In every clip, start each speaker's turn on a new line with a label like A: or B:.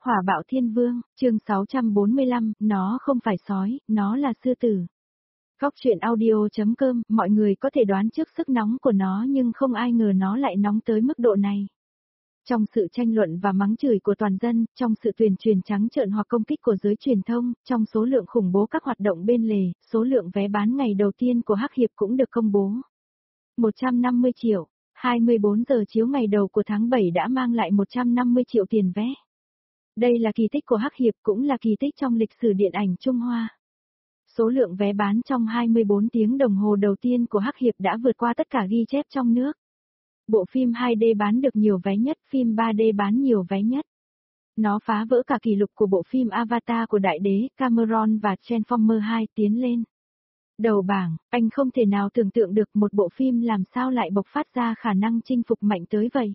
A: Hỏa bạo thiên vương, chương 645, nó không phải sói, nó là sư tử. Góc truyện audio.com, mọi người có thể đoán trước sức nóng của nó nhưng không ai ngờ nó lại nóng tới mức độ này. Trong sự tranh luận và mắng chửi của toàn dân, trong sự tuyên truyền trắng trợn hoặc công kích của giới truyền thông, trong số lượng khủng bố các hoạt động bên lề, số lượng vé bán ngày đầu tiên của Hắc Hiệp cũng được công bố. 150 triệu, 24 giờ chiếu ngày đầu của tháng 7 đã mang lại 150 triệu tiền vé. Đây là kỳ tích của Hắc Hiệp cũng là kỳ tích trong lịch sử điện ảnh Trung Hoa. Số lượng vé bán trong 24 tiếng đồng hồ đầu tiên của Hắc Hiệp đã vượt qua tất cả ghi chép trong nước. Bộ phim 2D bán được nhiều vé nhất, phim 3D bán nhiều vé nhất. Nó phá vỡ cả kỷ lục của bộ phim Avatar của đại đế Cameron và Transformer 2 tiến lên đầu bảng. Anh không thể nào tưởng tượng được một bộ phim làm sao lại bộc phát ra khả năng chinh phục mạnh tới vậy.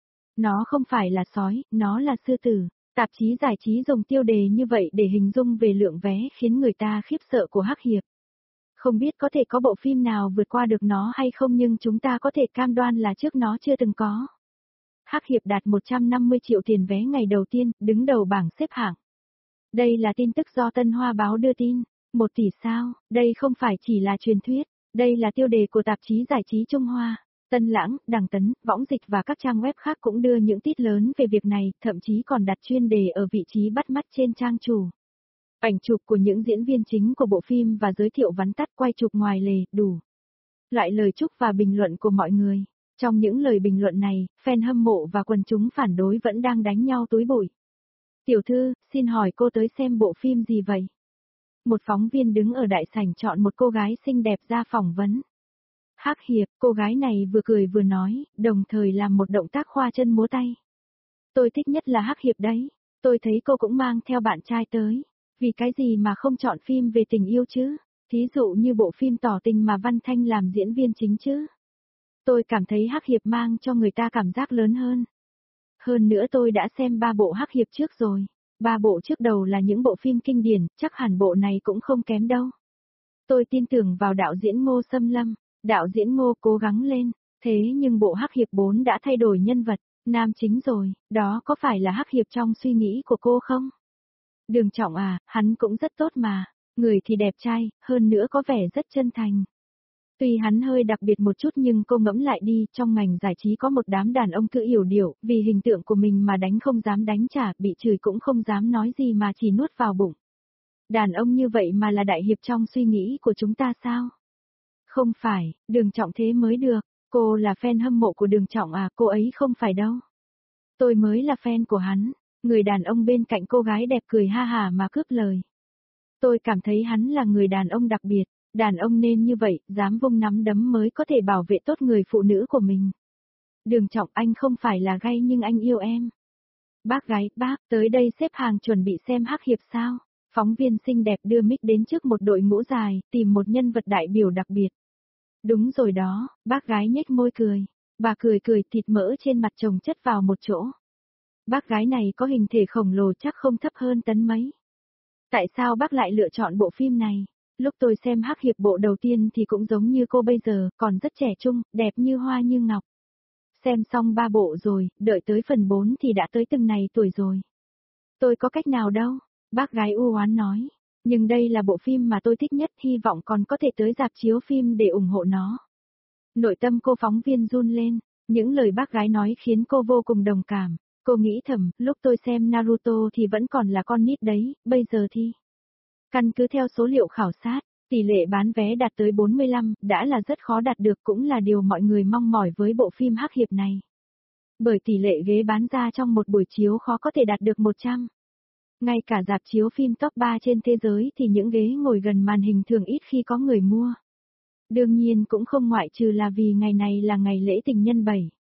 A: Nó không phải là sói, nó là sư tử. Tạp chí giải trí dùng tiêu đề như vậy để hình dung về lượng vé khiến người ta khiếp sợ của Hắc Hiệp. Không biết có thể có bộ phim nào vượt qua được nó hay không, nhưng chúng ta có thể cam đoan là trước nó chưa từng có. Hắc Hiệp đạt 150 triệu tiền vé ngày đầu tiên, đứng đầu bảng xếp hạng. Đây là tin tức do Tân Hoa Báo đưa tin. 1 tỷ sao, đây không phải chỉ là truyền thuyết, đây là tiêu đề của tạp chí giải trí Trung Hoa. Tân Lãng, Đằng Tấn, Võng Dịch và các trang web khác cũng đưa những tít lớn về việc này, thậm chí còn đặt chuyên đề ở vị trí bắt mắt trên trang chủ. Ảnh chụp của những diễn viên chính của bộ phim và giới thiệu vắn tắt quay chụp ngoài lề, đủ loại lời chúc và bình luận của mọi người. Trong những lời bình luận này, fan hâm mộ và quần chúng phản đối vẫn đang đánh nhau túi bụi. Tiểu thư, xin hỏi cô tới xem bộ phim gì vậy? Một phóng viên đứng ở đại sảnh chọn một cô gái xinh đẹp ra phỏng vấn. Hắc Hiệp, cô gái này vừa cười vừa nói, đồng thời làm một động tác khoa chân múa tay. Tôi thích nhất là Hắc Hiệp đấy, tôi thấy cô cũng mang theo bạn trai tới. Vì cái gì mà không chọn phim về tình yêu chứ? Thí dụ như bộ phim Tỏ Tình mà Văn Thanh làm diễn viên chính chứ? Tôi cảm thấy Hắc Hiệp mang cho người ta cảm giác lớn hơn. Hơn nữa tôi đã xem 3 bộ Hắc Hiệp trước rồi. 3 bộ trước đầu là những bộ phim kinh điển, chắc hẳn bộ này cũng không kém đâu. Tôi tin tưởng vào đạo diễn Ngô Xâm Lâm. Đạo diễn Ngô cố gắng lên, thế nhưng bộ Hắc Hiệp 4 đã thay đổi nhân vật, nam chính rồi, đó có phải là Hắc Hiệp trong suy nghĩ của cô không? Đường Trọng à, hắn cũng rất tốt mà, người thì đẹp trai, hơn nữa có vẻ rất chân thành. Tuy hắn hơi đặc biệt một chút nhưng cô ngẫm lại đi, trong ngành giải trí có một đám đàn ông cứ yểu điệu, vì hình tượng của mình mà đánh không dám đánh trả, bị chửi cũng không dám nói gì mà chỉ nuốt vào bụng. Đàn ông như vậy mà là đại hiệp trong suy nghĩ của chúng ta sao? Không phải, Đường Trọng thế mới được, cô là fan hâm mộ của Đường Trọng à, cô ấy không phải đâu. Tôi mới là fan của hắn, người đàn ông bên cạnh cô gái đẹp cười ha hả mà cướp lời. Tôi cảm thấy hắn là người đàn ông đặc biệt, đàn ông nên như vậy, dám vung nắm đấm mới có thể bảo vệ tốt người phụ nữ của mình. Đường Trọng, anh không phải là gay nhưng anh yêu em. Bác gái, bác, tới đây xếp hàng chuẩn bị xem Hắc Hiệp sao? Phóng viên xinh đẹp đưa mic đến trước một đội ngũ dài, tìm một nhân vật đại biểu đặc biệt. Đúng rồi đó, bác gái nhếch môi cười. Bà cười cười, thịt mỡ trên mặt chồng chất vào một chỗ. Bác gái này có hình thể khổng lồ, chắc không thấp hơn tấn mấy. Tại sao bác lại lựa chọn bộ phim này? Lúc tôi xem Hắc Hiệp bộ đầu tiên thì cũng giống như cô bây giờ, còn rất trẻ trung, đẹp như hoa như ngọc. Xem xong 3 bộ rồi, đợi tới phần 4 thì đã tới từng này tuổi rồi. Tôi có cách nào đâu, bác gái u oán nói. Nhưng đây là bộ phim mà tôi thích nhất, hy vọng còn có thể tới rạp chiếu phim để ủng hộ nó. Nội tâm cô phóng viên run lên, những lời bác gái nói khiến cô vô cùng đồng cảm. Cô nghĩ thầm, lúc tôi xem Naruto thì vẫn còn là con nít đấy, bây giờ thì... Căn cứ theo số liệu khảo sát, tỷ lệ bán vé đạt tới 45, đã là rất khó đạt được, cũng là điều mọi người mong mỏi với bộ phim Hắc Hiệp này. Bởi tỷ lệ ghế bán ra trong một buổi chiếu khó có thể đạt được 100. Ngay cả rạp chiếu phim top 3 trên thế giới thì những ghế ngồi gần màn hình thường ít khi có người mua. Đương nhiên cũng không ngoại trừ là vì ngày này là ngày lễ tình nhân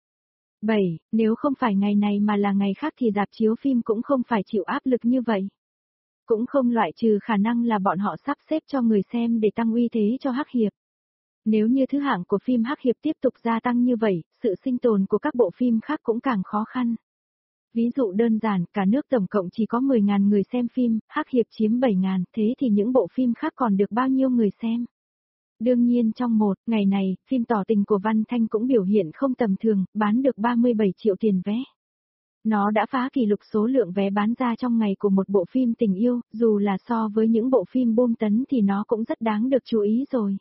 A: 7. Nếu không phải ngày này mà là ngày khác thì rạp chiếu phim cũng không phải chịu áp lực như vậy. Cũng không loại trừ khả năng là bọn họ sắp xếp cho người xem để tăng uy thế cho Hắc Hiệp. Nếu như thứ hạng của phim Hắc Hiệp tiếp tục gia tăng như vậy, sự sinh tồn của các bộ phim khác cũng càng khó khăn. Ví dụ đơn giản, cả nước tổng cộng chỉ có 10.000 người xem phim, Hắc Hiệp chiếm 7.000, thế thì những bộ phim khác còn được bao nhiêu người xem? Đương nhiên trong một ngày này, phim Tỏ Tình của Văn Thanh cũng biểu hiện không tầm thường, bán được 37 triệu tiền vé. Nó đã phá kỷ lục số lượng vé bán ra trong ngày của một bộ phim tình yêu, dù là so với những bộ phim bom tấn thì nó cũng rất đáng được chú ý rồi.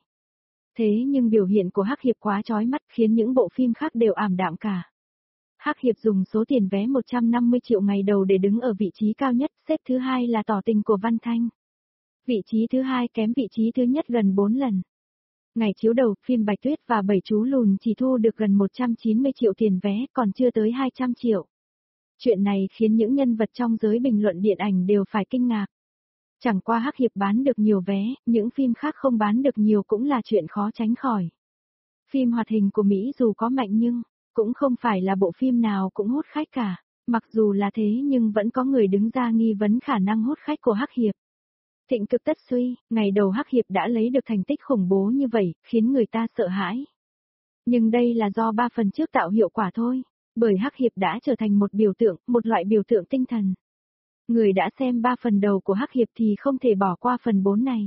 A: Thế nhưng biểu hiện của Hắc Hiệp quá chói mắt khiến những bộ phim khác đều ảm đạm cả. Hắc Hiệp dùng số tiền vé 150 triệu ngày đầu để đứng ở vị trí cao nhất, xếp thứ hai là Tỏ tình của Văn Thanh. Vị trí thứ hai kém vị trí thứ nhất gần 4 lần. Ngày chiếu đầu, phim Bạch Tuyết và Bảy Chú Lùn chỉ thu được gần 190 triệu tiền vé, còn chưa tới 200 triệu. Chuyện này khiến những nhân vật trong giới bình luận điện ảnh đều phải kinh ngạc. Chẳng qua Hắc Hiệp bán được nhiều vé, những phim khác không bán được nhiều cũng là chuyện khó tránh khỏi. Phim hoạt hình của Mỹ dù có mạnh nhưng, cũng không phải là bộ phim nào cũng hút khách cả. Mặc dù là thế nhưng vẫn có người đứng ra nghi vấn khả năng hút khách của Hắc Hiệp. Thịnh cực tất suy, ngày đầu Hắc Hiệp đã lấy được thành tích khủng bố như vậy, khiến người ta sợ hãi. Nhưng đây là do 3 phần trước tạo hiệu quả thôi, bởi Hắc Hiệp đã trở thành một biểu tượng, một loại biểu tượng tinh thần. Người đã xem 3 phần đầu của Hắc Hiệp thì không thể bỏ qua phần 4 này.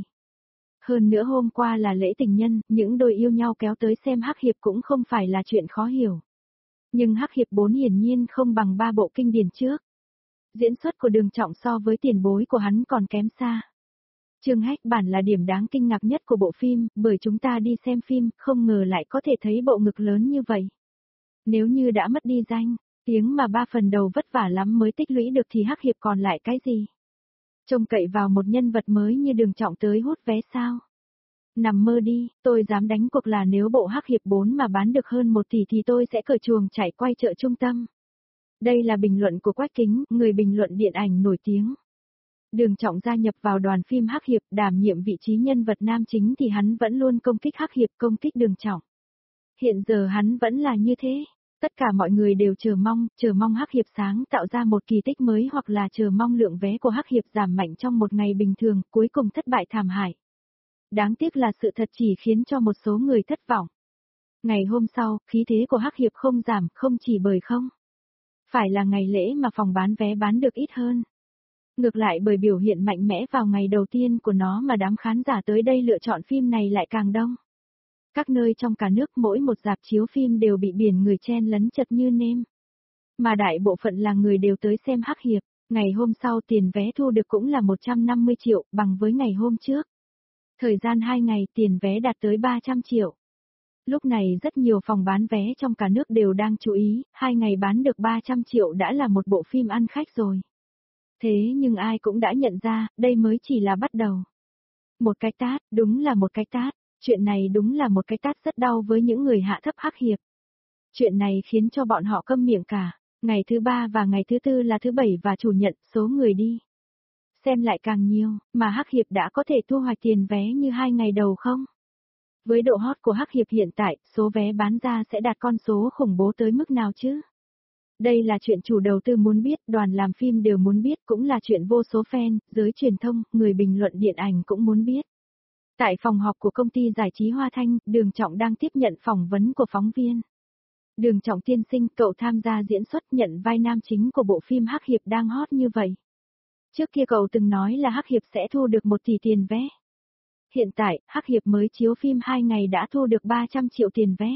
A: Hơn nữa hôm qua là lễ tình nhân, những đôi yêu nhau kéo tới xem Hắc Hiệp cũng không phải là chuyện khó hiểu. Nhưng Hắc Hiệp 4 hiển nhiên không bằng 3 bộ kinh điển trước. Diễn xuất của Đường Trọng so với tiền bối của hắn còn kém xa. Trương Hách bản là điểm đáng kinh ngạc nhất của bộ phim, bởi chúng ta đi xem phim, không ngờ lại có thể thấy bộ ngực lớn như vậy. Nếu như đã mất đi danh, tiếng mà 3 phần đầu vất vả lắm mới tích lũy được thì Hắc Hiệp còn lại cái gì? Trông cậy vào một nhân vật mới như Đường Trọng tới hút vé sao? Nằm mơ đi, tôi dám đánh cuộc là nếu bộ Hắc Hiệp 4 mà bán được hơn 1 tỷ thì tôi sẽ cởi chuồng chạy quay chợ trung tâm. Đây là bình luận của Quách Kính, người bình luận điện ảnh nổi tiếng. Đường Trọng gia nhập vào đoàn phim Hắc Hiệp, đảm nhiệm vị trí nhân vật nam chính thì hắn vẫn luôn công kích Hắc Hiệp, công kích Đường Trọng. Hiện giờ hắn vẫn là như thế. Tất cả mọi người đều chờ mong Hắc Hiệp sáng tạo ra một kỳ tích mới hoặc là chờ mong lượng vé của Hắc Hiệp giảm mạnh trong một ngày bình thường, cuối cùng thất bại thảm hại. Đáng tiếc là sự thật chỉ khiến cho một số người thất vọng. Ngày hôm sau, khí thế của Hắc Hiệp không giảm, không chỉ bởi không. Phải là ngày lễ mà phòng bán vé bán được ít hơn. Ngược lại bởi biểu hiện mạnh mẽ vào ngày đầu tiên của nó mà đám khán giả tới đây lựa chọn phim này lại càng đông. Các nơi trong cả nước mỗi một rạp chiếu phim đều bị biển người chen lấn chật như nêm. Mà đại bộ phận là người đều tới xem Hắc Hiệp, ngày hôm sau tiền vé thu được cũng là 150 triệu bằng với ngày hôm trước. Thời gian 2 ngày tiền vé đạt tới 300 triệu. Lúc này rất nhiều phòng bán vé trong cả nước đều đang chú ý, 2 ngày bán được 300 triệu đã là một bộ phim ăn khách rồi. Thế nhưng ai cũng đã nhận ra, đây mới chỉ là bắt đầu. Một cái tát, đúng là một cái tát. Chuyện này đúng là một cái tát rất đau với những người hạ thấp Hắc Hiệp. Chuyện này khiến cho bọn họ câm miệng cả. Ngày thứ 3 và ngày thứ 4 là thứ 7 và chủ nhật, số người đi xem lại càng nhiều, mà Hắc Hiệp đã có thể thu hoạch tiền vé như 2 ngày đầu không? Với độ hot của Hắc Hiệp hiện tại, số vé bán ra sẽ đạt con số khủng bố tới mức nào chứ? Đây là chuyện chủ đầu tư muốn biết, đoàn làm phim đều muốn biết, cũng là chuyện vô số fan, giới truyền thông, người bình luận điện ảnh cũng muốn biết. Tại phòng họp của công ty giải trí Hoa Thanh, Đường Trọng đang tiếp nhận phỏng vấn của phóng viên. Đường Trọng tiên sinh, cậu tham gia diễn xuất nhận vai nam chính của bộ phim Hắc Hiệp đang hot như vậy. Trước kia cậu từng nói là Hắc Hiệp sẽ thu được 1 tỷ tiền vé. Hiện tại, Hắc Hiệp mới chiếu phim 2 ngày đã thu được 300 triệu tiền vé.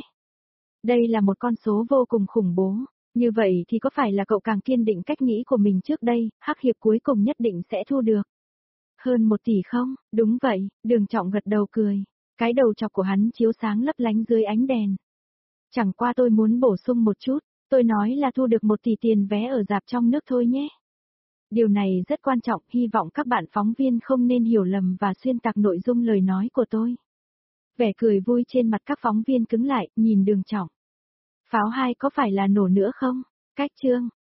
A: Đây là một con số vô cùng khủng bố. Như vậy thì có phải là cậu càng kiên định cách nghĩ của mình trước đây, Hắc Hiệp cuối cùng nhất định sẽ thu được hơn 1 tỷ không? Đúng vậy, Đường Trọng gật đầu cười. Cái đầu chọc của hắn chiếu sáng lấp lánh dưới ánh đèn. Chẳng qua tôi muốn bổ sung một chút, tôi nói là thu được 1 tỷ tiền vé ở rạp trong nước thôi nhé. Điều này rất quan trọng, hy vọng các bạn phóng viên không nên hiểu lầm và xuyên tạc nội dung lời nói của tôi. Vẻ cười vui trên mặt các phóng viên cứng lại, nhìn Đường Trọng. Pháo 2 có phải là nổ nữa không? Cách chương.